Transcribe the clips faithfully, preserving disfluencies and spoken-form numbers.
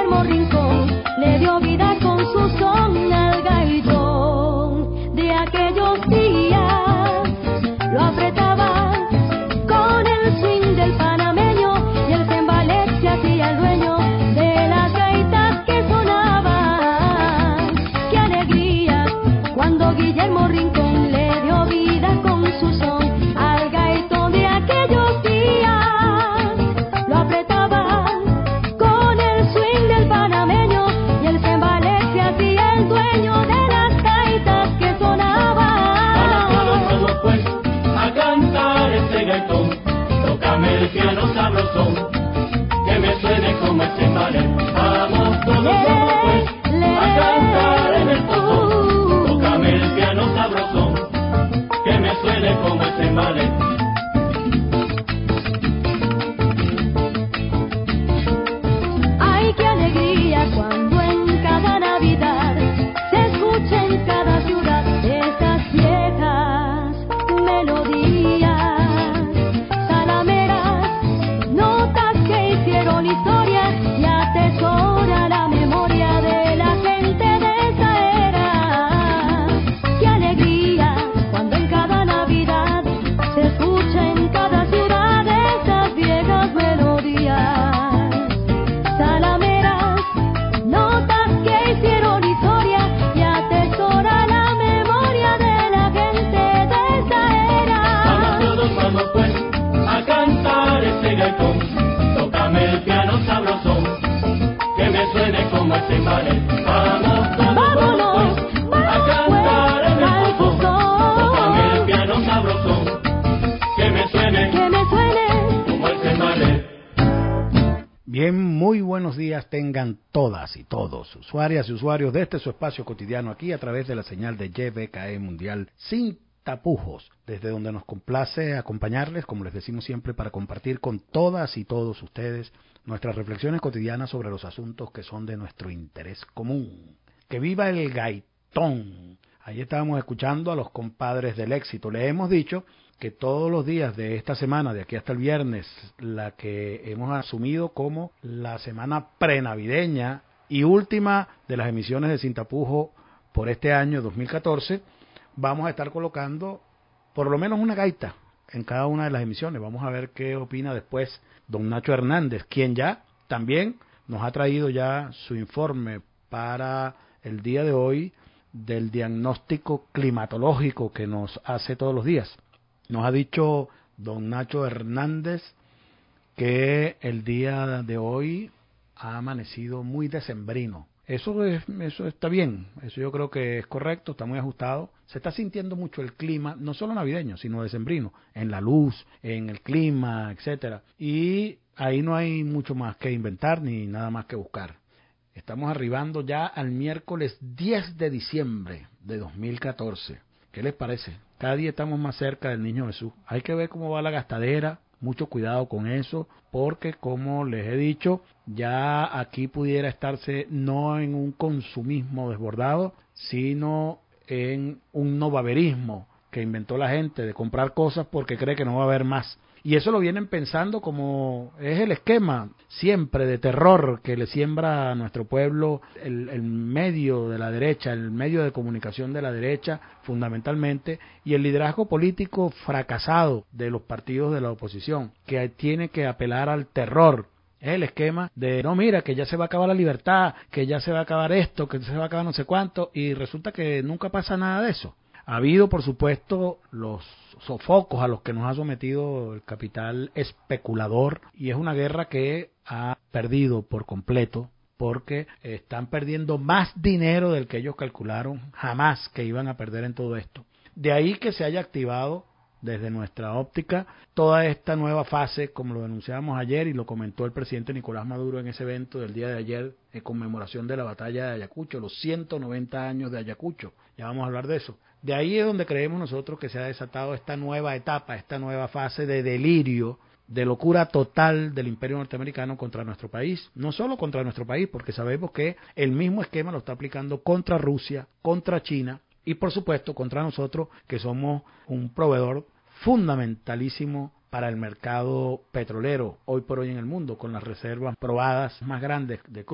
Guillermo Rincón le dio vida con su son al gaitón de aquellos días. Lo apretaba con el swing del panameño y el cembalo se hacía el dueño de las gaitas que sonaban. ¡Qué alegría cuando Guillermo Rincón le dio vida con su son al gaitón de aquellos días! Lo apretaba con el swing del panameño y el cembalo se hacía el dueño de las gaitas que sonaban. Vamos todos, todos pues a cantar este gaitón, tócame el piano sabrosón, que me suene como el cembalo. Vamos todos, todos pues a cantar en el pozón, tócame el piano sabrosón, que me suene como el cembalo. Ay, qué alegría cuando en cada Navidad se escucha en cada ciudad esas viejas melodías salameras, notas que hicieron historia y atesora la memoria de la gente de esa era. Qué alegría cuando en cada Navidad se escucha en cada ciudad esas viejas melodías salameras, notas que hicieron historia y atesora la memoria de la gente de esa era. Vamos todos, vamos pues a cantar este gaitón, tócame el piano sabrosón, que me suene como el cembalo. Vamos todos, Vámonos, vamos pues a vamos cantar en pues al el pozón, tócame el pozón, piano sabrosón, que me suene que me suene. como el cembalo. Bien, muy buenos días tengan todas y todos, usuarias y usuarios de este su espacio cotidiano aquí a través de la señal de Y B K E Mundial sin tapujos, desde donde nos complace acompañarles, como les decimos siempre, para compartir con todas y todos ustedes nuestras reflexiones cotidianas sobre los asuntos que son de nuestro interés común. ¡Que viva el gaitón! Ahí estábamos escuchando a los compadres del éxito. Le hemos dicho que todos los días de esta semana, de aquí hasta el viernes, la que hemos asumido como la semana prenavideña y última de las emisiones de Sin Tapujo por este año dos mil catorce, vamos a estar colocando por lo menos una gaita en cada una de las emisiones. Vamos a ver qué opina después don Nacho Hernández, quien ya también nos ha traído ya su informe para el día de hoy del diagnóstico climatológico que nos hace todos los días. Nos ha dicho don Nacho Hernández que el día de hoy ha amanecido muy decembrino. Eso es, eso está bien, eso yo creo que es correcto, está muy ajustado. Se está sintiendo mucho el clima, no solo navideño, sino decembrino, en la luz, en el clima, etcétera. Y ahí no hay mucho más que inventar ni nada más que buscar. Estamos arribando ya al miércoles diez de diciembre de dos mil catorce. ¿Qué les parece? Cada día estamos más cerca del Niño Jesús. Hay que ver cómo va la gastadera, mucho cuidado con eso, porque como les he dicho, ya aquí pudiera estarse no en un consumismo desbordado, sino en un novaverismo que inventó la gente de comprar cosas porque cree que no va a haber más. Y eso lo vienen pensando como es el esquema siempre de terror que le siembra a nuestro pueblo el, el medio de la derecha, el medio de comunicación de la derecha fundamentalmente, y el liderazgo político fracasado de los partidos de la oposición, que tiene que apelar al terror. Es el esquema de, no, mira, que ya se va a acabar la libertad, que ya se va a acabar esto, que se va a acabar no sé cuánto, y resulta que nunca pasa nada de eso. Ha habido, por supuesto, los sofocos a los que nos ha sometido el capital especulador, y es una guerra que ha perdido por completo, porque están perdiendo más dinero del que ellos calcularon jamás que iban a perder en todo esto. De ahí que se haya activado desde nuestra óptica toda esta nueva fase, como lo denunciábamos ayer y lo comentó el presidente Nicolás Maduro en ese evento del día de ayer en conmemoración de la batalla de Ayacucho, los ciento noventa años de Ayacucho. Ya vamos a hablar de eso. De ahí es donde creemos nosotros que se ha desatado esta nueva etapa, esta nueva fase de delirio, de locura total del imperio norteamericano contra nuestro país. No solo contra nuestro país, porque sabemos que el mismo esquema lo está aplicando contra Rusia, contra China y por supuesto contra nosotros, que somos un proveedor fundamentalísimo para el mercado petrolero hoy por hoy en el mundo, con las reservas probadas más grandes de crudo.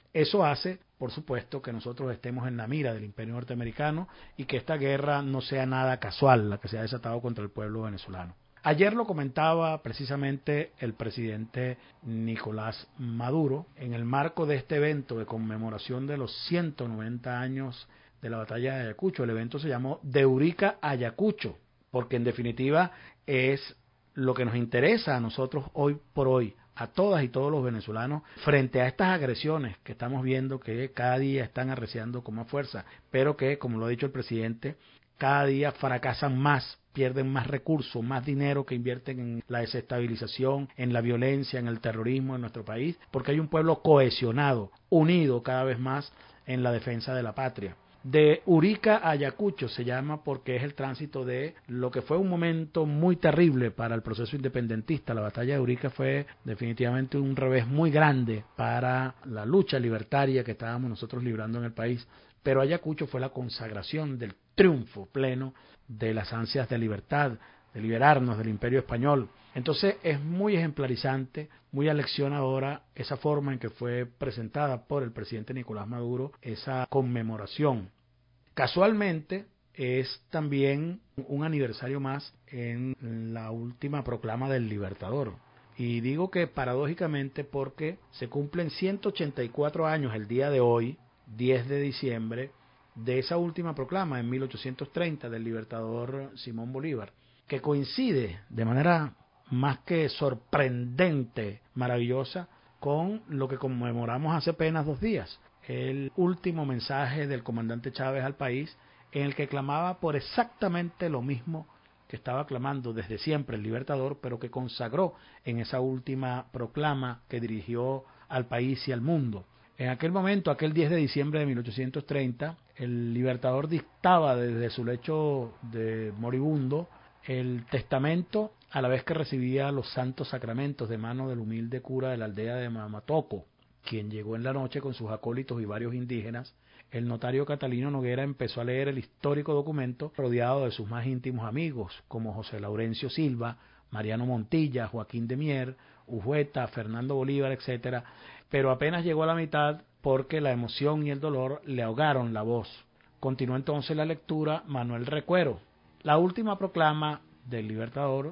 Eso hace, por supuesto, que nosotros estemos en la mira del imperio norteamericano y que esta guerra no sea nada casual, la que se ha desatado contra el pueblo venezolano. Ayer lo comentaba precisamente el presidente Nicolás Maduro en el marco de este evento de conmemoración de los ciento noventa años de la batalla de Ayacucho. El evento se llamó De Urica a Ayacucho, porque en definitiva es lo que nos interesa a nosotros hoy por hoy, a todas y todos los venezolanos, frente a estas agresiones que estamos viendo que cada día están arreciando con más fuerza, pero que, como lo ha dicho el presidente, cada día fracasan más, pierden más recursos, más dinero que invierten en la desestabilización, en la violencia, en el terrorismo en nuestro país, porque hay un pueblo cohesionado, unido cada vez más en la defensa de la patria. De Urica a Ayacucho se llama porque es el tránsito de lo que fue un momento muy terrible para el proceso independentista. La batalla de Urica fue definitivamente un revés muy grande para la lucha libertaria que estábamos nosotros librando en el país, pero Ayacucho fue la consagración del triunfo pleno de las ansias de libertad, de liberarnos del imperio español. Entonces es muy ejemplarizante, muy aleccionadora esa forma en que fue presentada por el presidente Nicolás Maduro esa conmemoración. Casualmente es también un aniversario más en la última proclama del Libertador. Y digo que paradójicamente porque se cumplen ciento ochenta y cuatro años el día de hoy, diez de diciembre, de esa última proclama en mil ochocientos treinta del Libertador Simón Bolívar, que coincide de manera más que sorprendente, maravillosa, con lo que conmemoramos hace apenas dos días, el último mensaje del comandante Chávez al país, en el que clamaba por exactamente lo mismo que estaba clamando desde siempre el Libertador, pero que consagró en esa última proclama que dirigió al país y al mundo. En aquel momento, aquel diez de diciembre de mil ochocientos treinta, el Libertador dictaba desde su lecho de moribundo el testamento, a la vez que recibía los santos sacramentos de mano del humilde cura de la aldea de Mamatoco, quien llegó en la noche con sus acólitos y varios indígenas. El notario Catalino Noguera empezó a leer el histórico documento rodeado de sus más íntimos amigos, como José Laurencio Silva, Mariano Montilla, Joaquín de Mier, Ujueta, Fernando Bolívar, etcétera, pero apenas llegó a la mitad porque la emoción y el dolor le ahogaron la voz. Continuó entonces la lectura Manuel Recuero. La última proclama del Libertador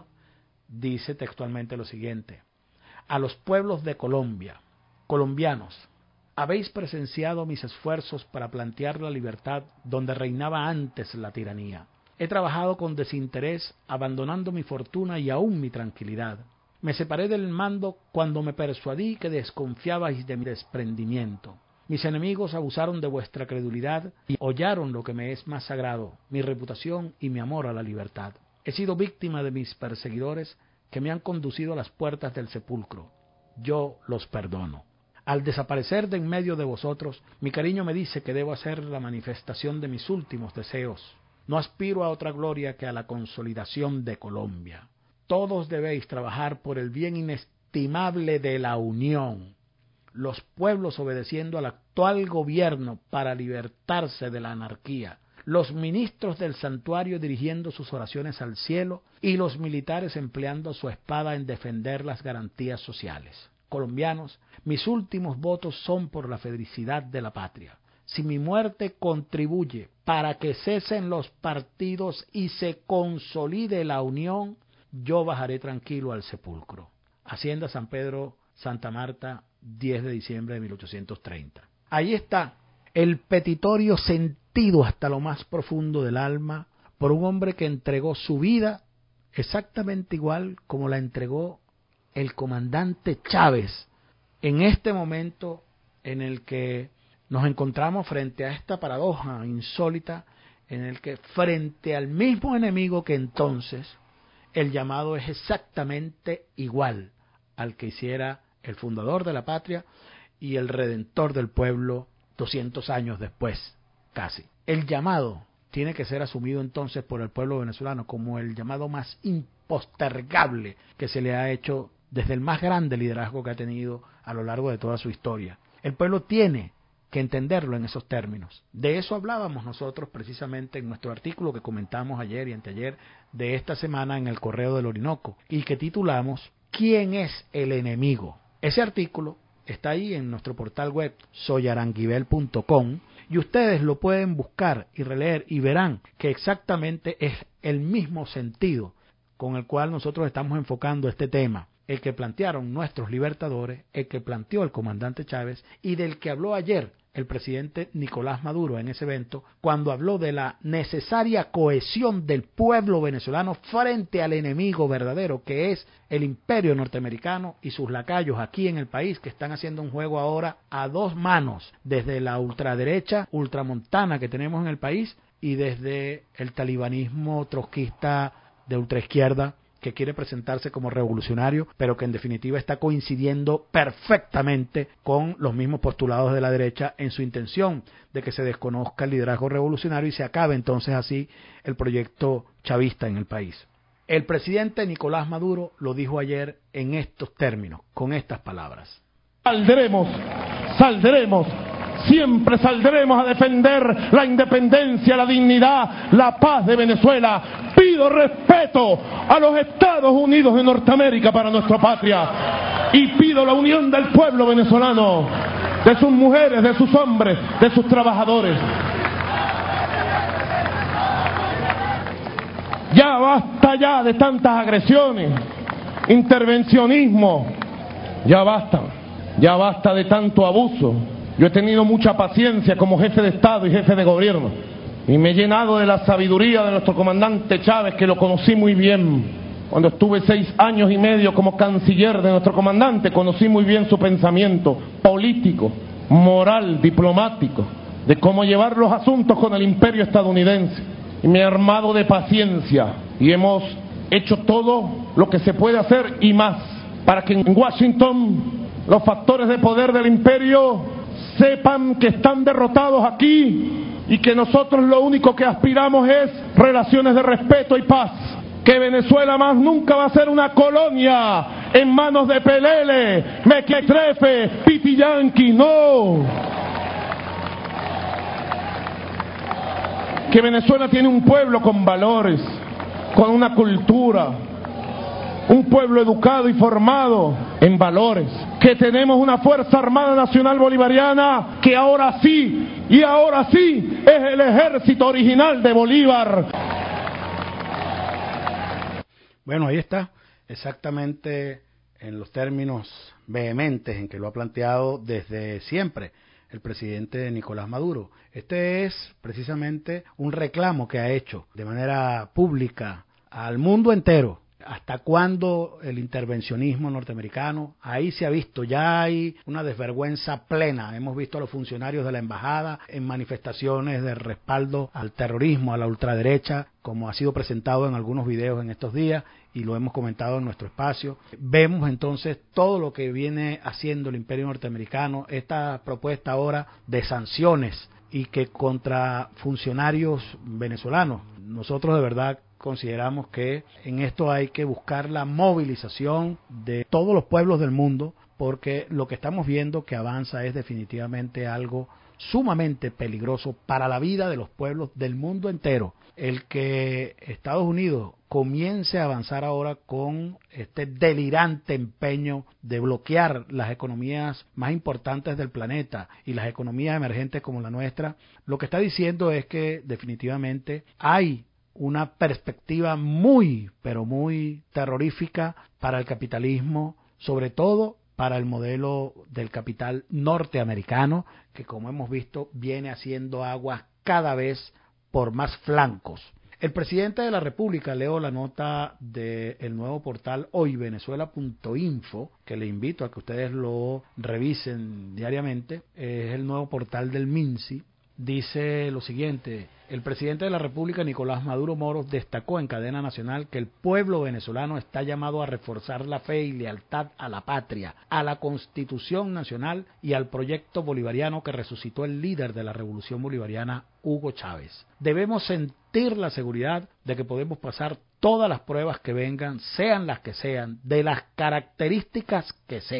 dice textualmente lo siguiente: a los pueblos de Colombia, colombianos, habéis presenciado mis esfuerzos para plantear la libertad donde reinaba antes la tiranía. He trabajado con desinterés, abandonando mi fortuna y aún mi tranquilidad. Me separé del mando cuando me persuadí que desconfiabais de mi desprendimiento. Mis enemigos abusaron de vuestra credulidad y hollaron lo que me es más sagrado, mi reputación y mi amor a la libertad. He sido víctima de mis perseguidores que me han conducido a las puertas del sepulcro. Yo los perdono. Al desaparecer de en medio de vosotros, mi cariño me dice que debo hacer la manifestación de mis últimos deseos. No aspiro a otra gloria que a la consolidación de Colombia. Todos debéis trabajar por el bien inestimable de la unión. Los pueblos obedeciendo al actual gobierno para libertarse de la anarquía, los ministros del santuario dirigiendo sus oraciones al cielo y los militares empleando su espada en defender las garantías sociales. Colombianos, mis últimos votos son por la felicidad de la patria. Si mi muerte contribuye para que cesen los partidos y se consolide la unión, yo bajaré tranquilo al sepulcro. Hacienda San Pedro, Santa Marta, diez de diciembre de mil ochocientos treinta. Ahí está el petitorio sentido hasta lo más profundo del alma por un hombre que entregó su vida exactamente igual como la entregó el comandante Chávez en este momento en el que nos encontramos frente a esta paradoja insólita, en el que frente al mismo enemigo que entonces, el llamado es exactamente igual al que hiciera el fundador de la patria y el redentor del pueblo doscientos años después, casi. El llamado tiene que ser asumido entonces por el pueblo venezolano como el llamado más impostergable que se le ha hecho desde el más grande liderazgo que ha tenido a lo largo de toda su historia. El pueblo tiene que entenderlo en esos términos. De eso hablábamos nosotros precisamente en nuestro artículo que comentamos ayer y anteayer de esta semana en el Correo del Orinoco y que titulamos ¿Quién es el enemigo? Ese artículo está ahí en nuestro portal web soy aranguibel punto com y ustedes lo pueden buscar y releer y verán que exactamente es el mismo sentido con el cual nosotros estamos enfocando este tema, el que plantearon nuestros libertadores, el que planteó el comandante Chávez y del que habló ayer el presidente Nicolás Maduro en ese evento, cuando habló de la necesaria cohesión del pueblo venezolano frente al enemigo verdadero, que es el imperio norteamericano y sus lacayos aquí en el país, que están haciendo un juego ahora a dos manos, desde la ultraderecha, ultramontana que tenemos en el país, y desde el talibanismo trotskista de ultraizquierda, que quiere presentarse como revolucionario, pero que en definitiva está coincidiendo perfectamente con los mismos postulados de la derecha en su intención de que se desconozca el liderazgo revolucionario y se acabe entonces así el proyecto chavista en el país. El presidente Nicolás Maduro lo dijo ayer en estos términos, con estas palabras. Saldremos, saldremos. Siempre saldremos a defender la independencia, la dignidad, la paz de Venezuela. Pido respeto a los Estados Unidos de Norteamérica para nuestra patria y pido la unión del pueblo venezolano, de sus mujeres, de sus hombres, de sus trabajadores. Ya basta ya de tantas agresiones, intervencionismo, ya basta, ya basta de tanto abuso. Yo he tenido mucha paciencia como jefe de Estado y jefe de gobierno y me he llenado de la sabiduría de nuestro comandante Chávez, que lo conocí muy bien. Cuando estuve seis años y medio como canciller de nuestro comandante, conocí muy bien su pensamiento político, moral, diplomático, de cómo llevar los asuntos con el imperio estadounidense. Y me he armado de paciencia y hemos hecho todo lo que se puede hacer y más para que en Washington los factores de poder del imperio sepan que están derrotados aquí y que nosotros lo único que aspiramos es relaciones de respeto y paz. Que Venezuela más nunca va a ser una colonia en manos de Pelele, Mequetrefe, Piti Yanqui, no. Que Venezuela tiene un pueblo con valores, con una cultura, un pueblo educado y formado en valores, que tenemos una Fuerza Armada Nacional Bolivariana que ahora sí, y ahora sí, es el ejército original de Bolívar. Bueno, ahí está, exactamente en los términos vehementes en que lo ha planteado desde siempre el presidente Nicolás Maduro. Este es precisamente un reclamo que ha hecho de manera pública al mundo entero. ¿Hasta cuándo el intervencionismo norteamericano? Ahí se ha visto, ya hay una desvergüenza plena. Hemos visto a los funcionarios de la embajada en manifestaciones de respaldo al terrorismo, a la ultraderecha, como ha sido presentado en algunos videos en estos días y lo hemos comentado en nuestro espacio. Vemos entonces todo lo que viene haciendo el imperio norteamericano, esta propuesta ahora de sanciones y que contra funcionarios venezolanos. Nosotros de verdad consideramos que en esto hay que buscar la movilización de todos los pueblos del mundo, porque lo que estamos viendo que avanza es definitivamente algo sumamente peligroso para la vida de los pueblos del mundo entero. El que Estados Unidos comience a avanzar ahora con este delirante empeño de bloquear las economías más importantes del planeta y las economías emergentes como la nuestra, lo que está diciendo es que definitivamente hay una perspectiva muy, pero muy terrorífica para el capitalismo, sobre todo para el modelo del capital norteamericano, que como hemos visto viene haciendo aguas cada vez por más flancos. El presidente de la República, leo la nota del nuevo portal hoy venezuela punto info, que le invito a que ustedes lo revisen diariamente, es el nuevo portal del MINSI. Dice lo siguiente: el presidente de la República, Nicolás Maduro Moros, destacó en cadena nacional que el pueblo venezolano está llamado a reforzar la fe y lealtad a la patria, a la Constitución Nacional y al proyecto bolivariano que resucitó el líder de la Revolución Bolivariana, Hugo Chávez. Debemos sentir la seguridad de que podemos pasar todas las pruebas que vengan, sean las que sean, de las características que sean.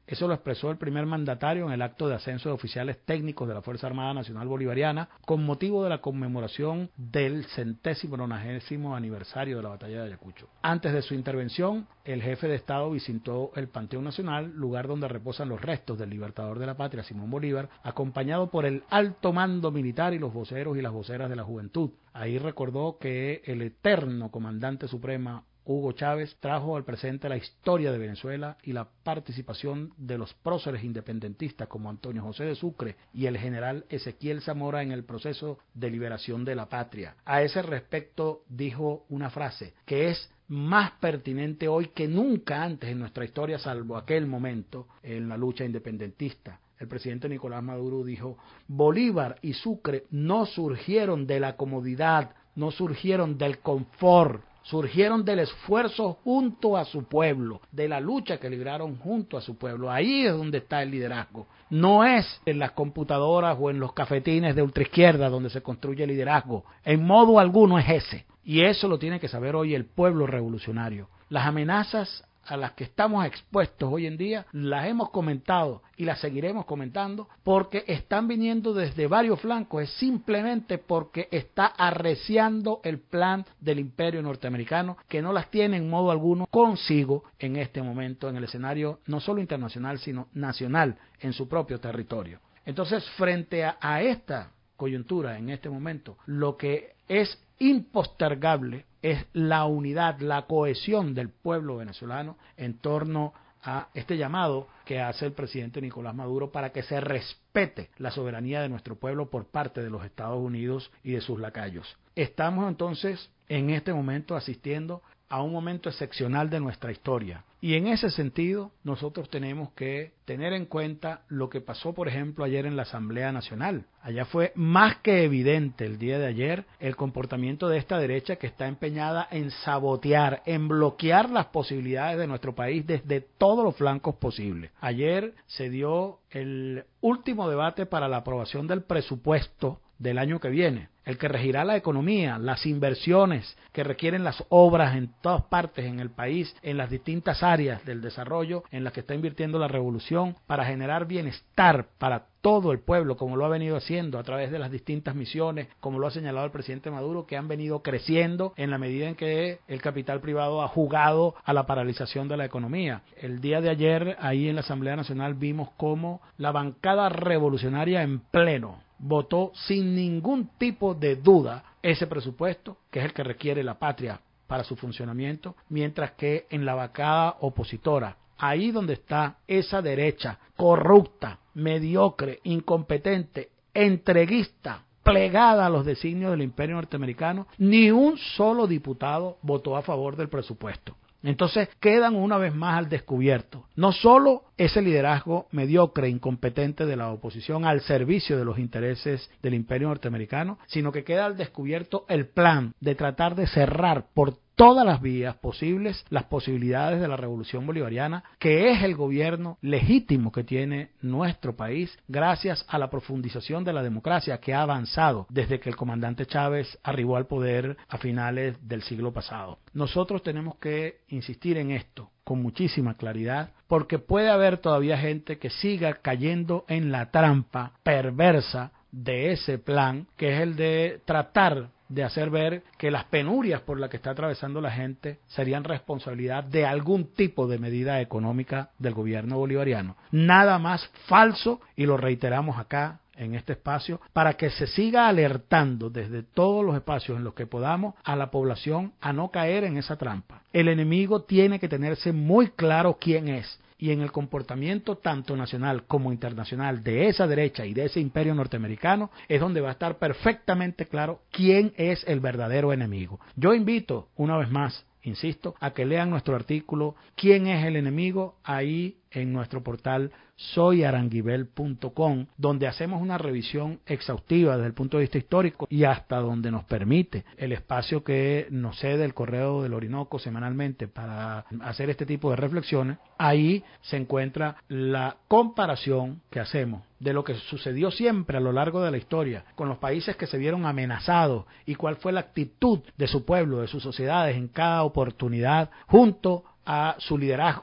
Eso lo expresó el primer mandatario en el acto de ascenso de oficiales técnicos de la Fuerza Armada Nacional Bolivariana con motivo de la conmemoración del centésimo nonagésimo aniversario de la Batalla de Ayacucho. Antes de su intervención, el jefe de Estado visitó el Panteón Nacional, lugar donde reposan los restos del libertador de la patria, Simón Bolívar, acompañado por el alto mando militar y los voceros y las voceras de la juventud. Ahí recordó que el eterno comandante supremo Hugo Chávez trajo al presente la historia de Venezuela y la participación de los próceres independentistas como Antonio José de Sucre y el general Ezequiel Zamora en el proceso de liberación de la patria. A ese respecto dijo una frase que es más pertinente hoy que nunca antes en nuestra historia, salvo aquel momento en la lucha independentista. El presidente Nicolás Maduro dijo: Bolívar y Sucre no surgieron de la comodidad, no surgieron del confort, surgieron del esfuerzo junto a su pueblo, de la lucha que libraron junto a su pueblo. Ahí es donde está el liderazgo. No es en las computadoras o en los cafetines de ultraizquierda donde se construye el liderazgo. En modo alguno es ese. Y eso lo tiene que saber hoy el pueblo revolucionario. Las amenazas a las que estamos expuestos hoy en día las hemos comentado y las seguiremos comentando porque están viniendo desde varios flancos. Es simplemente porque está arreciando el plan del imperio norteamericano, que no las tiene en modo alguno consigo en este momento en el escenario no solo internacional sino nacional en su propio territorio. Entonces, frente a, a esta coyuntura en este momento, lo que es impostergable es la unidad, la cohesión del pueblo venezolano en torno a este llamado que hace el presidente Nicolás Maduro para que se respete la soberanía de nuestro pueblo por parte de los Estados Unidos y de sus lacayos. Estamos entonces en este momento asistiendo a un momento excepcional de nuestra historia. Y en ese sentido, nosotros tenemos que tener en cuenta lo que pasó, por ejemplo, ayer en la Asamblea Nacional. Allá fue más que evidente el día de ayer el comportamiento de esta derecha que está empeñada en sabotear, en bloquear las posibilidades de nuestro país desde todos los flancos posibles. Ayer se dio el último debate para la aprobación del presupuesto del año que viene, el que regirá la economía, las inversiones que requieren las obras en todas partes en el país, en las distintas áreas del desarrollo en las que está invirtiendo la revolución para generar bienestar para todo el pueblo, como lo ha venido haciendo a través de las distintas misiones, como lo ha señalado el presidente Maduro, que han venido creciendo en la medida en que el capital privado ha jugado a la paralización de la economía. El día de ayer, ahí en la Asamblea Nacional, vimos cómo la bancada revolucionaria en pleno votó sin ningún tipo de duda ese presupuesto, que es el que requiere la patria para su funcionamiento, mientras que en la bancada opositora, ahí donde está esa derecha corrupta, mediocre, incompetente, entreguista, plegada a los designios del imperio norteamericano, ni un solo diputado votó a favor del presupuesto. Entonces quedan una vez más al descubierto no solo ese liderazgo mediocre, incompetente de la oposición al servicio de los intereses del imperio norteamericano, sino que queda al descubierto el plan de tratar de cerrar por todas las vías posibles las posibilidades de la revolución bolivariana, que es el gobierno legítimo que tiene nuestro país gracias a la profundización de la democracia que ha avanzado desde que el comandante Chávez arribó al poder a finales del siglo pasado. Nosotros tenemos que insistir en esto con muchísima claridad, porque puede haber todavía gente que siga cayendo en la trampa perversa de ese plan, que es el de tratar de hacer ver que las penurias por las que está atravesando la gente serían responsabilidad de algún tipo de medida económica del gobierno bolivariano. Nada más falso, y lo reiteramos acá en este espacio, para que se siga alertando desde todos los espacios en los que podamos a la población a no caer en esa trampa. El enemigo tiene que tenerse muy claro quién es, y en el comportamiento tanto nacional como internacional de esa derecha y de ese imperio norteamericano es donde va a estar perfectamente claro quién es el verdadero enemigo. Yo invito una vez más, insisto, a que lean nuestro artículo ¿Quién es el enemigo? Ahí en nuestro portal soy aranguibel punto com, donde hacemos una revisión exhaustiva desde el punto de vista histórico y hasta donde nos permite el espacio que nos cede el Correo del Orinoco semanalmente para hacer este tipo de reflexiones. Ahí se encuentra la comparación que hacemos de lo que sucedió siempre a lo largo de la historia con los países que se vieron amenazados y cuál fue la actitud de su pueblo, de sus sociedades en cada oportunidad junto a su liderazgo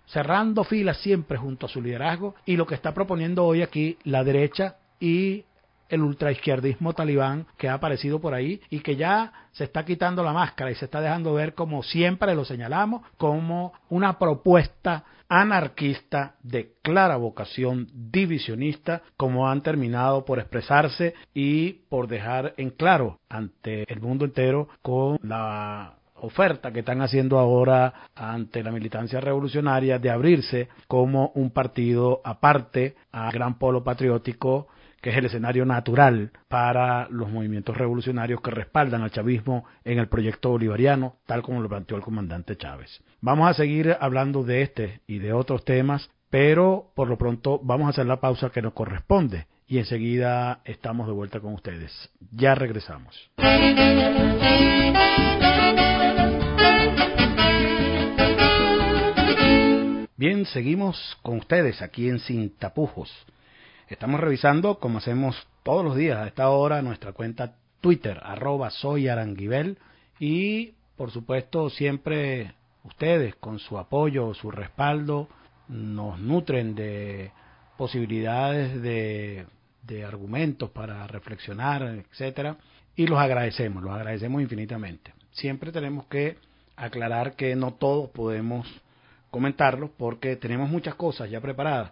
cerrando filas siempre junto a su liderazgo, y lo que está proponiendo hoy aquí la derecha y el ultraizquierdismo talibán que ha aparecido por ahí y que ya se está quitando la máscara y se está dejando ver, como siempre lo señalamos, como una propuesta anarquista de clara vocación divisionista, como han terminado por expresarse y por dejar en claro ante el mundo entero con la oferta que están haciendo ahora ante la militancia revolucionaria de abrirse como un partido aparte al gran polo patriótico, que es el escenario natural para los movimientos revolucionarios que respaldan al chavismo en el proyecto bolivariano, tal como lo planteó el comandante Chávez. Vamos a seguir hablando de este y de otros temas, pero por lo pronto vamos a hacer la pausa que nos corresponde y enseguida estamos de vuelta con ustedes. Ya regresamos. Bien, seguimos con ustedes aquí en Sin Tapujos. Estamos revisando, como hacemos todos los días a esta hora, nuestra cuenta Twitter, arroba soy Aranguibel, y por supuesto siempre ustedes con su apoyo, su respaldo, nos nutren de posibilidades de, de argumentos para reflexionar, etcétera, y los agradecemos, los agradecemos infinitamente. Siempre tenemos que aclarar que no todos podemos comentarlos porque tenemos muchas cosas ya preparadas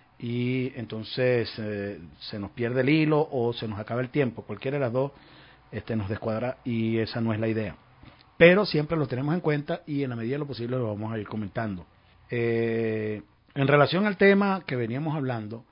y entonces eh, se nos pierde el hilo o se nos acaba el tiempo, cualquiera de las dos este, nos descuadra y esa no es la idea. Pero siempre lo tenemos en cuenta y en la medida de lo posible lo vamos a ir comentando. Eh, en relación al tema que veníamos hablando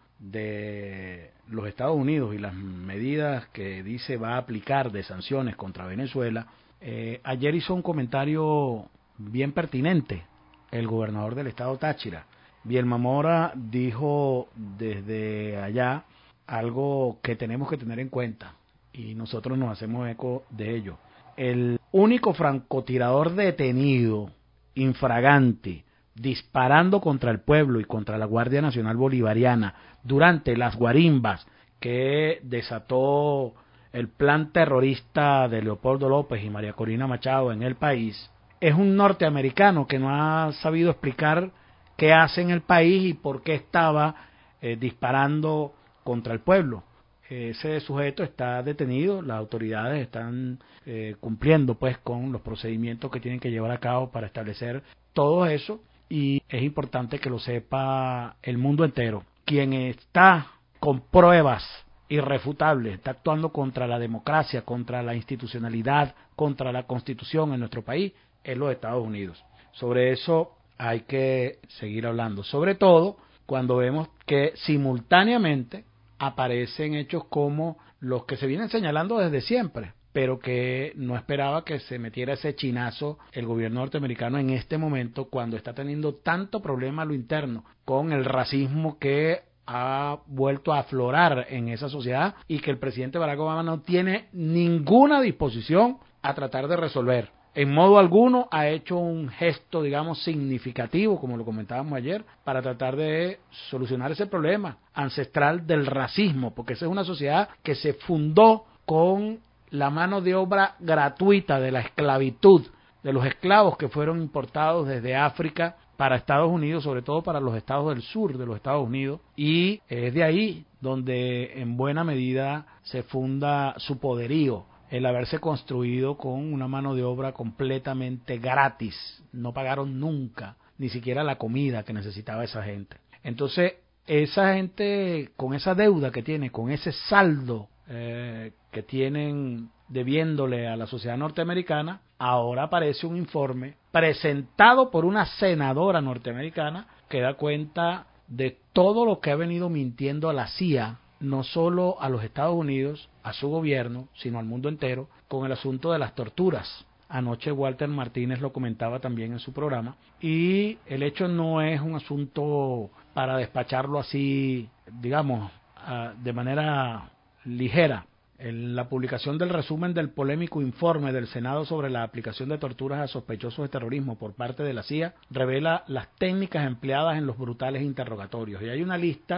de los Estados Unidos y las medidas que dice va a aplicar de sanciones contra Venezuela, eh, ayer hizo un comentario bien pertinente el gobernador del estado Táchira. Bielma Mora dijo desde allá algo que tenemos que tener en cuenta y nosotros nos hacemos eco de ello. El único francotirador detenido, infragante, disparando contra el pueblo y contra la Guardia Nacional Bolivariana durante las guarimbas que desató el plan terrorista de Leopoldo López y María Corina Machado en el país, es un norteamericano que no ha sabido explicar qué hace en el país y por qué estaba eh, disparando contra el pueblo. Ese sujeto está detenido, las autoridades están eh, cumpliendo pues con los procedimientos que tienen que llevar a cabo para establecer todo eso y es importante que lo sepa el mundo entero. Quien está con pruebas irrefutables, está actuando contra la democracia, contra la institucionalidad, contra la Constitución en nuestro país, es los Estados Unidos. Sobre eso hay que seguir hablando, sobre todo cuando vemos que simultáneamente aparecen hechos como los que se vienen señalando desde siempre, pero que no esperaba que se metiera ese chinazo el gobierno norteamericano en este momento cuando está teniendo tanto problema a lo interno con el racismo que ha vuelto a aflorar en esa sociedad y que el presidente Barack Obama no tiene ninguna disposición a tratar de resolver. En modo alguno ha hecho un gesto, digamos, significativo, como lo comentábamos ayer, para tratar de solucionar ese problema ancestral del racismo, porque esa es una sociedad que se fundó con la mano de obra gratuita de la esclavitud, de los esclavos que fueron importados desde África para Estados Unidos, sobre todo para los estados del sur de los Estados Unidos, y es de ahí donde en buena medida se funda su poderío, el haberse construido con una mano de obra completamente gratis. No pagaron nunca, ni siquiera la comida que necesitaba esa gente. Entonces, esa gente, con esa deuda que tiene, con ese saldo eh, que tienen debiéndole a la sociedad norteamericana, ahora aparece un informe presentado por una senadora norteamericana que da cuenta de todo lo que ha venido mintiendo a la C I A, no solo a los Estados Unidos, a su gobierno, sino al mundo entero, con el asunto de las torturas. Anoche Walter Martínez lo comentaba también en su programa, y el hecho no es un asunto para despacharlo así, digamos, de manera ligera. En la publicación del resumen del polémico informe del Senado sobre la aplicación de torturas a sospechosos de terrorismo por parte de la C I A, revela las técnicas empleadas en los brutales interrogatorios. Y hay una lista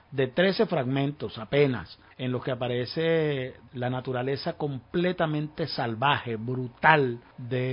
de trece fragmentos apenas, en los que aparece la naturaleza completamente salvaje, brutal,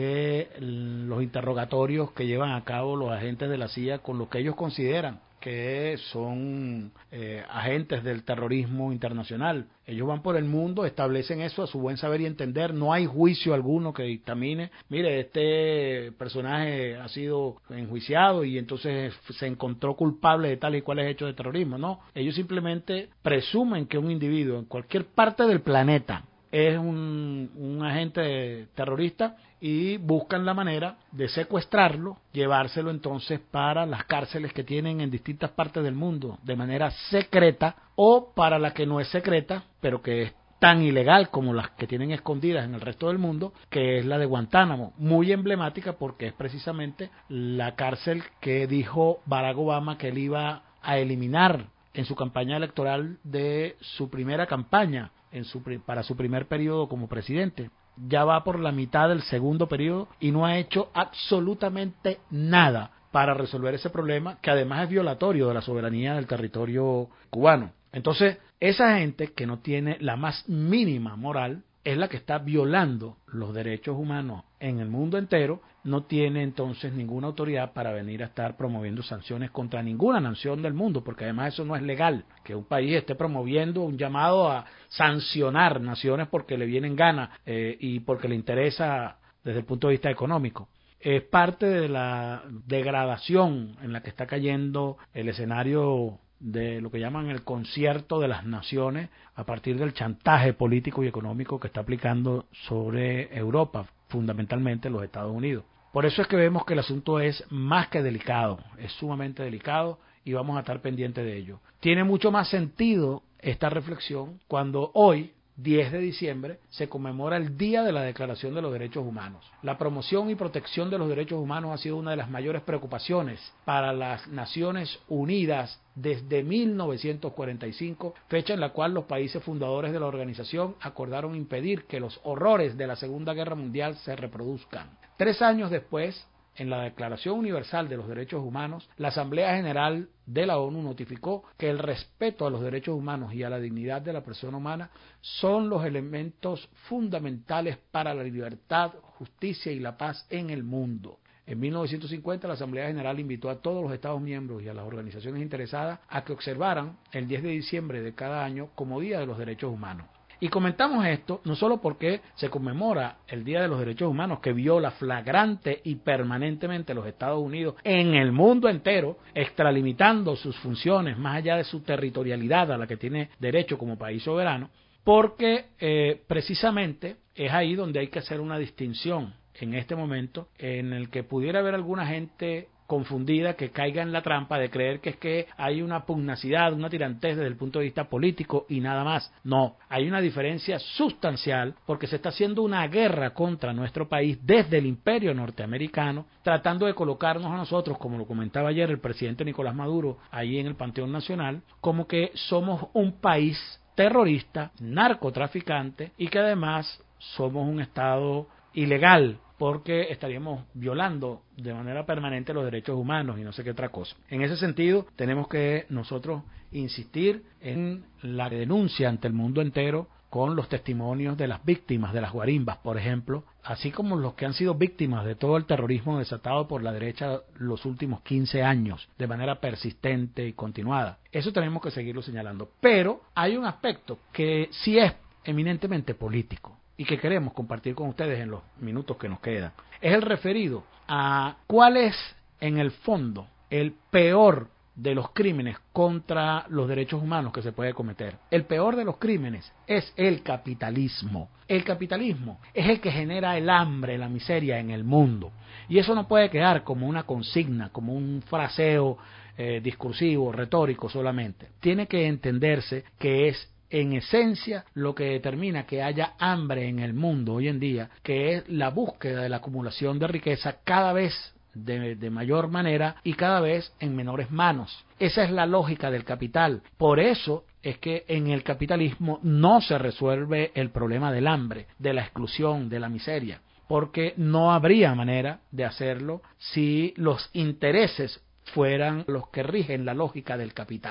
de los interrogatorios que llevan a cabo los agentes de la C I A con lo que ellos consideran que son eh, agentes del terrorismo internacional. Ellos van por el mundo, establecen eso a su buen saber y entender, no hay juicio alguno que dictamine, mire, este personaje ha sido enjuiciado y entonces se encontró culpable de tales y cuales hechos de terrorismo. No, ellos simplemente presumen que un individuo en cualquier parte del planeta es un, un agente terrorista y buscan la manera de secuestrarlo, llevárselo entonces para las cárceles que tienen en distintas partes del mundo de manera secreta, o para la que no es secreta, pero que es tan ilegal como las que tienen escondidas en el resto del mundo, que es la de Guantánamo, muy emblemática porque es precisamente la cárcel que dijo Barack Obama que él iba a eliminar en su campaña electoral de su primera campaña, en su, para su primer periodo como presidente. Ya va por la mitad del segundo periodo y no ha hecho absolutamente nada para resolver ese problema, que además es violatorio de la soberanía del territorio cubano. Entonces, esa gente que no tiene la más mínima moral es la que está violando los derechos humanos en el mundo entero, no tiene entonces ninguna autoridad para venir a estar promoviendo sanciones contra ninguna nación del mundo, porque además eso no es legal, que un país esté promoviendo un llamado a sancionar naciones porque le vienen ganas eh, y porque le interesa desde el punto de vista económico. Es parte de la degradación en la que está cayendo el escenario de lo que llaman el concierto de las naciones a partir del chantaje político y económico que está aplicando sobre Europa, fundamentalmente los Estados Unidos. Por eso es que vemos que el asunto es más que delicado, es sumamente delicado y vamos a estar pendientes de ello. Tiene mucho más sentido esta reflexión cuando hoy, diez de diciembre, se conmemora el Día de la Declaración de los Derechos Humanos. La promoción y protección de los derechos humanos ha sido una de las mayores preocupaciones para las Naciones Unidas desde mil novecientos cuarenta y cinco, fecha en la cual los países fundadores de la organización acordaron impedir que los horrores de la Segunda Guerra Mundial se reproduzcan. Tres años después, en la Declaración Universal de los Derechos Humanos, la Asamblea General de la ONU notificó que el respeto a los derechos humanos y a la dignidad de la persona humana son los elementos fundamentales para la libertad, justicia y la paz en el mundo. En mil novecientos cincuenta, la Asamblea General invitó a todos los Estados miembros y a las organizaciones interesadas a que observaran el diez de diciembre de cada año como Día de los Derechos Humanos. Y comentamos esto no solo porque se conmemora el Día de los Derechos Humanos, que viola flagrante y permanentemente los Estados Unidos en el mundo entero, extralimitando sus funciones más allá de su territorialidad a la que tiene derecho como país soberano, porque eh, precisamente es ahí donde hay que hacer una distinción en este momento en el que pudiera haber alguna gente confundida que caiga en la trampa de creer que es que hay una pugnacidad, una tirantez desde el punto de vista político y nada más. No, hay una diferencia sustancial porque se está haciendo una guerra contra nuestro país desde el imperio norteamericano, tratando de colocarnos a nosotros, como lo comentaba ayer el presidente Nicolás Maduro ahí en el Panteón Nacional, como que somos un país terrorista, narcotraficante y que además somos un estado ilegal, porque estaríamos violando de manera permanente los derechos humanos y no sé qué otra cosa. En ese sentido, tenemos que nosotros insistir en la denuncia ante el mundo entero con los testimonios de las víctimas de las guarimbas, por ejemplo, así como los que han sido víctimas de todo el terrorismo desatado por la derecha los últimos quince años, de manera persistente y continuada. Eso tenemos que seguirlo señalando. Pero hay un aspecto que sí es eminentemente político y que queremos compartir con ustedes en los minutos que nos quedan. Es el referido a cuál es, en el fondo, el peor de los crímenes contra los derechos humanos que se puede cometer. El peor de los crímenes es el capitalismo. El capitalismo es el que genera el hambre, la miseria en el mundo. Y eso no puede quedar como una consigna, como un fraseo eh, discursivo, retórico solamente. Tiene que entenderse que es en esencia lo que determina que haya hambre en el mundo hoy en día, que es la búsqueda de la acumulación de riqueza cada vez de, de mayor manera y cada vez en menores manos. Esa es la lógica del capital. Por eso es que en el capitalismo no se resuelve el problema del hambre, de la exclusión, de la miseria, porque no habría manera de hacerlo si los intereses fueran los que rigen la lógica del capital.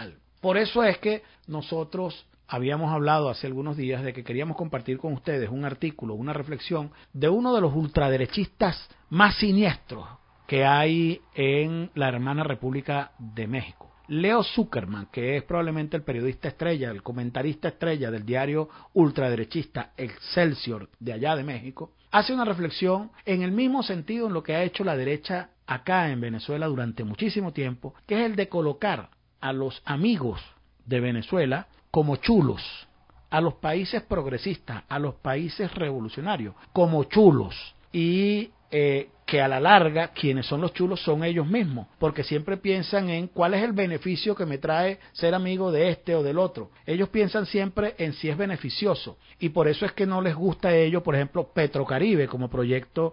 Por eso es que nosotros habíamos hablado hace algunos días de que queríamos compartir con ustedes un artículo, una reflexión de uno de los ultraderechistas más siniestros que hay en la hermana República de México. Leo Zuckerman, que es probablemente el periodista estrella, el comentarista estrella del diario ultraderechista Excelsior de allá de México, hace una reflexión en el mismo sentido en lo que ha hecho la derecha acá en Venezuela durante muchísimo tiempo, que es el de colocar a los amigos de Venezuela como chulos, a los países progresistas, a los países revolucionarios, como chulos, y eh, que a la larga quienes son los chulos son ellos mismos, porque siempre piensan en cuál es el beneficio que me trae ser amigo de este o del otro. Ellos piensan siempre en si es beneficioso, y por eso es que no les gusta a ellos, por ejemplo, Petrocaribe como proyecto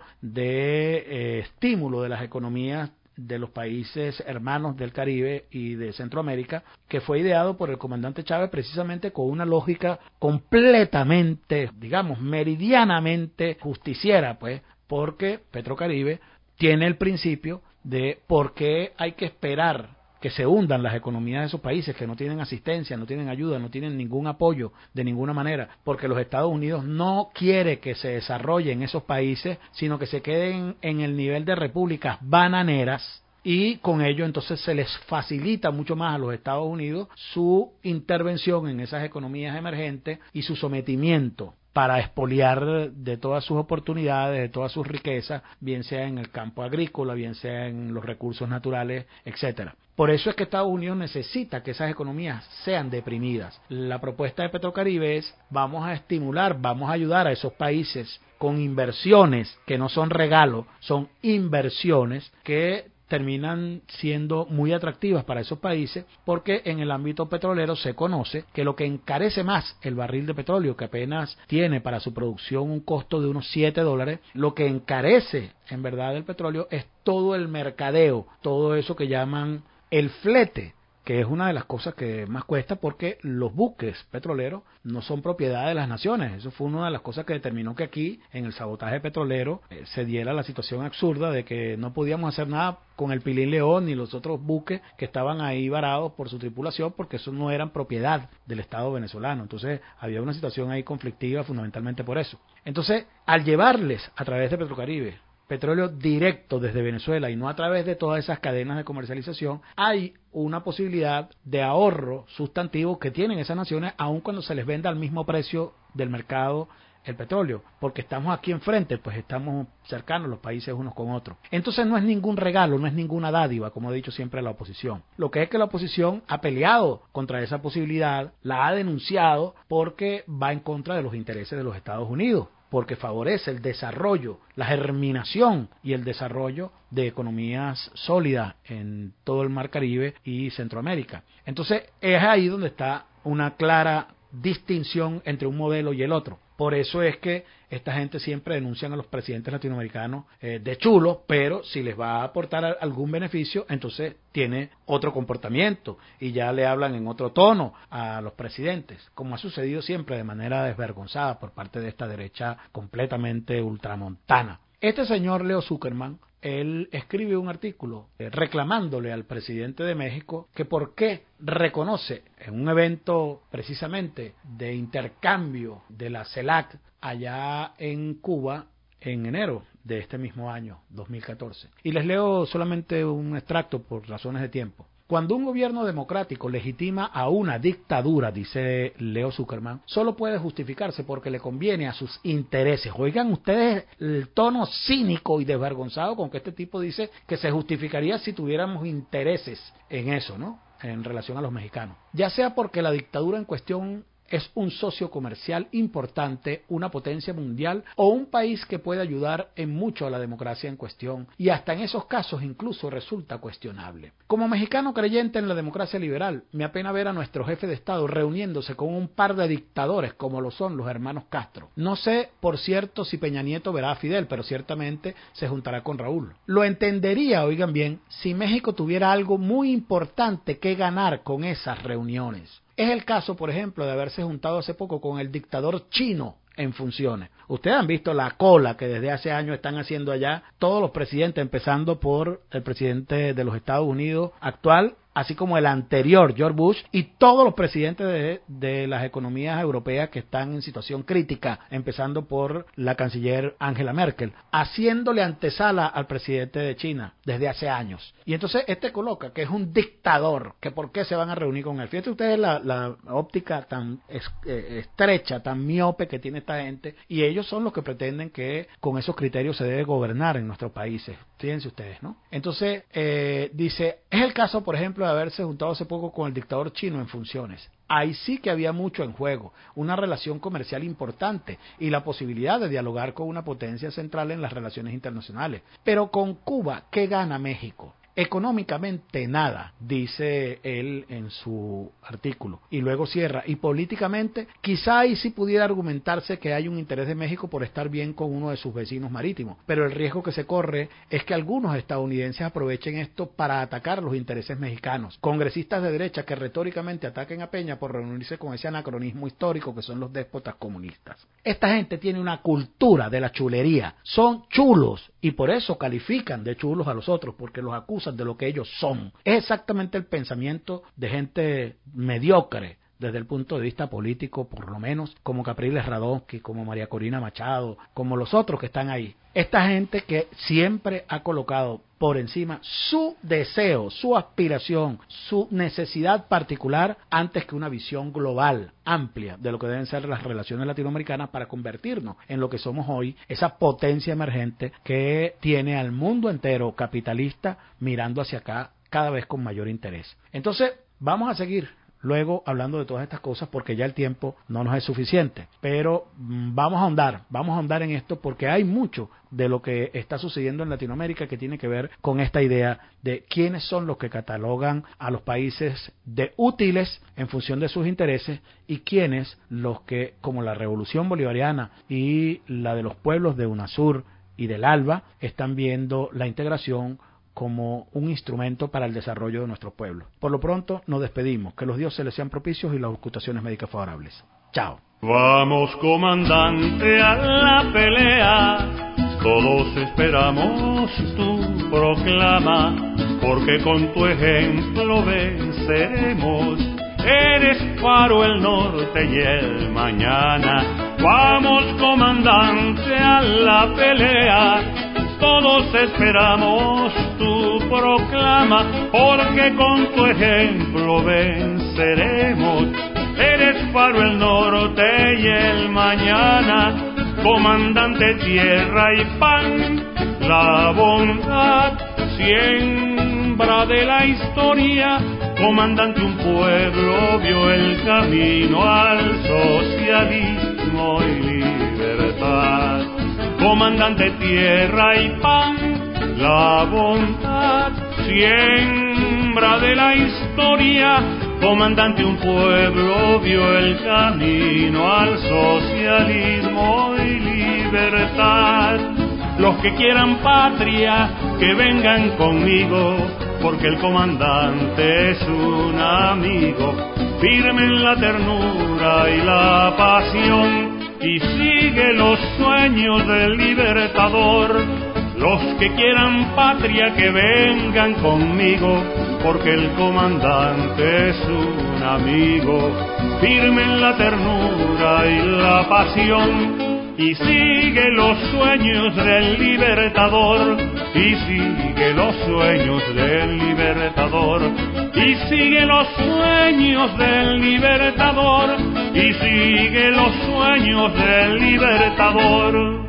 de eh, estímulo de las economías de los países hermanos del Caribe y de Centroamérica, que fue ideado por el comandante Chávez precisamente con una lógica completamente, digamos, meridianamente justiciera, pues, porque Petrocaribe tiene el principio de por qué hay que esperar que se hundan las economías de esos países que no tienen asistencia, no tienen ayuda, no tienen ningún apoyo de ninguna manera, porque los Estados Unidos no quiere que se desarrollen esos países, sino que se queden en el nivel de repúblicas bananeras, y con ello entonces se les facilita mucho más a los Estados Unidos su intervención en esas economías emergentes y su sometimiento para expoliar de todas sus oportunidades, de todas sus riquezas, bien sea en el campo agrícola, bien sea en los recursos naturales, etcétera. Por eso es que Estados Unidos necesita que esas economías sean deprimidas. La propuesta de Petrocaribe es: vamos a estimular, vamos a ayudar a esos países con inversiones que no son regalos, son inversiones que terminan siendo muy atractivas para esos países, porque en el ámbito petrolero se conoce que lo que encarece más el barril de petróleo, que apenas tiene para su producción un costo de unos siete dólares, lo que encarece en verdad el petróleo es todo el mercadeo, todo eso que llaman el flete, que es una de las cosas que más cuesta, porque los buques petroleros no son propiedad de las naciones. Eso fue una de las cosas que determinó que aquí, en el sabotaje petrolero, eh, se diera la situación absurda de que no podíamos hacer nada con el Pilín León ni los otros buques que estaban ahí varados por su tripulación, porque esos no eran propiedad del Estado venezolano. Entonces había una situación ahí conflictiva fundamentalmente por eso. Entonces, al llevarles a través de Petrocaribe petróleo directo desde Venezuela y no a través de todas esas cadenas de comercialización, hay una posibilidad de ahorro sustantivo que tienen esas naciones, aun cuando se les venda al mismo precio del mercado el petróleo, porque estamos aquí enfrente, pues estamos cercanos los países unos con otros. Entonces no es ningún regalo, no es ninguna dádiva, como ha dicho siempre la oposición. Lo que es que la oposición ha peleado contra esa posibilidad, la ha denunciado porque va en contra de los intereses de los Estados Unidos, porque favorece el desarrollo, la germinación y el desarrollo de economías sólidas en todo el Mar Caribe y Centroamérica. Entonces es ahí donde está una clara distinción entre un modelo y el otro. Por eso es que esta gente siempre denuncian a los presidentes latinoamericanos eh, de chulos, pero si les va a aportar a, algún beneficio, entonces tiene otro comportamiento y ya le hablan en otro tono a los presidentes, como ha sucedido siempre de manera desvergonzada por parte de esta derecha completamente ultramontana. Este señor Leo Zuckerman, él escribe un artículo eh, reclamándole al presidente de México que por qué reconoce en un evento precisamente de intercambio de la CELAC allá en Cuba en enero de este mismo año, dos mil catorce. Y les leo solamente un extracto por razones de tiempo. Cuando un gobierno democrático legitima a una dictadura, dice Leo Zuckerman, solo puede justificarse porque le conviene a sus intereses. Oigan ustedes el tono cínico y desvergonzado con que este tipo dice que se justificaría si tuviéramos intereses en eso, ¿no?, en relación a los mexicanos. Ya sea porque la dictadura en cuestión es un socio comercial importante, una potencia mundial o un país que puede ayudar en mucho a la democracia en cuestión, y hasta en esos casos incluso resulta cuestionable. Como mexicano creyente en la democracia liberal, me apena ver a nuestro jefe de Estado reuniéndose con un par de dictadores como lo son los hermanos Castro. No sé, por cierto, si Peña Nieto verá a Fidel, pero ciertamente se juntará con Raúl. Lo entendería, oigan bien, si México tuviera algo muy importante que ganar con esas reuniones. Es el caso, por ejemplo, de haberse juntado hace poco con el dictador chino en funciones. Ustedes han visto la cola que desde hace años están haciendo allá todos los presidentes, empezando por el presidente de los Estados Unidos actual así como el anterior George Bush y todos los presidentes de, de las economías europeas que están en situación crítica, empezando por la canciller Angela Merkel, haciéndole antesala al presidente de China desde hace años. Y entonces este coloca que es un dictador, que por qué se van a reunir con él. Fíjense ustedes la, la óptica tan es, eh, estrecha, tan miope que tiene esta gente, y ellos son los que pretenden que con esos criterios se debe gobernar en nuestros países. Fíjense ustedes, ¿no? Entonces, eh, dice, es el caso, por ejemplo, de haberse juntado hace poco con el dictador chino en funciones. Ahí sí que había mucho en juego, una relación comercial importante y la posibilidad de dialogar con una potencia central en las relaciones internacionales. Pero con Cuba, ¿qué gana México? Económicamente nada, dice él en su artículo, y luego cierra, y políticamente quizá ahí sí pudiera argumentarse que hay un interés de México por estar bien con uno de sus vecinos marítimos, pero el riesgo que se corre es que algunos estadounidenses aprovechen esto para atacar los intereses mexicanos, congresistas de derecha que retóricamente ataquen a Peña por reunirse con ese anacronismo histórico que son los déspotas comunistas. Esta gente tiene una cultura de la chulería, son chulos y por eso califican de chulos a los otros, porque los acusan de lo que ellos son. Es exactamente el pensamiento de gente mediocre desde el punto de vista político, por lo menos, como Capriles Radonsky, como María Corina Machado, como los otros que están ahí. Esta gente que siempre ha colocado por encima su deseo, su aspiración, su necesidad particular antes que una visión global, amplia, de lo que deben ser las relaciones latinoamericanas para convertirnos en lo que somos hoy, esa potencia emergente que tiene al mundo entero capitalista mirando hacia acá cada vez con mayor interés. Entonces, vamos a seguir luego hablando de todas estas cosas porque ya el tiempo no nos es suficiente, pero mmm, vamos a ahondar, vamos a ahondar en esto porque hay mucho de lo que está sucediendo en Latinoamérica que tiene que ver con esta idea de quiénes son los que catalogan a los países de útiles en función de sus intereses y quiénes los que, como la Revolución Bolivariana y la de los pueblos de UNASUR y del ALBA, están viendo la integración como un instrumento para el desarrollo de nuestro pueblo. Por lo pronto, nos despedimos. Que los dioses les sean propicios y las ocultaciones médicas favorables. Chao. Vamos, comandante, a la pelea. Todos esperamos tu proclama, porque con tu ejemplo venceremos. Eres faro el norte y el mañana. Vamos, comandante, a la pelea. Todos esperamos tu proclama, porque con tu ejemplo venceremos. Eres faro el norte y el mañana, comandante tierra y pan, la bondad, siembra de la historia, comandante un pueblo vio el camino al socialismo y libertad. Comandante tierra y pan, la bondad, siembra de la historia, comandante un pueblo vio el camino al socialismo y libertad. Los que quieran patria, que vengan conmigo, porque el comandante es un amigo, firme en la ternura y la pasión, y sigue los sueños del libertador. Los que quieran patria, que vengan conmigo, porque el comandante es un amigo, firme en la ternura y la pasión, y sigue los sueños del libertador, y sigue los sueños del libertador, y sigue los sueños del libertador, y sigue los sueños del libertador.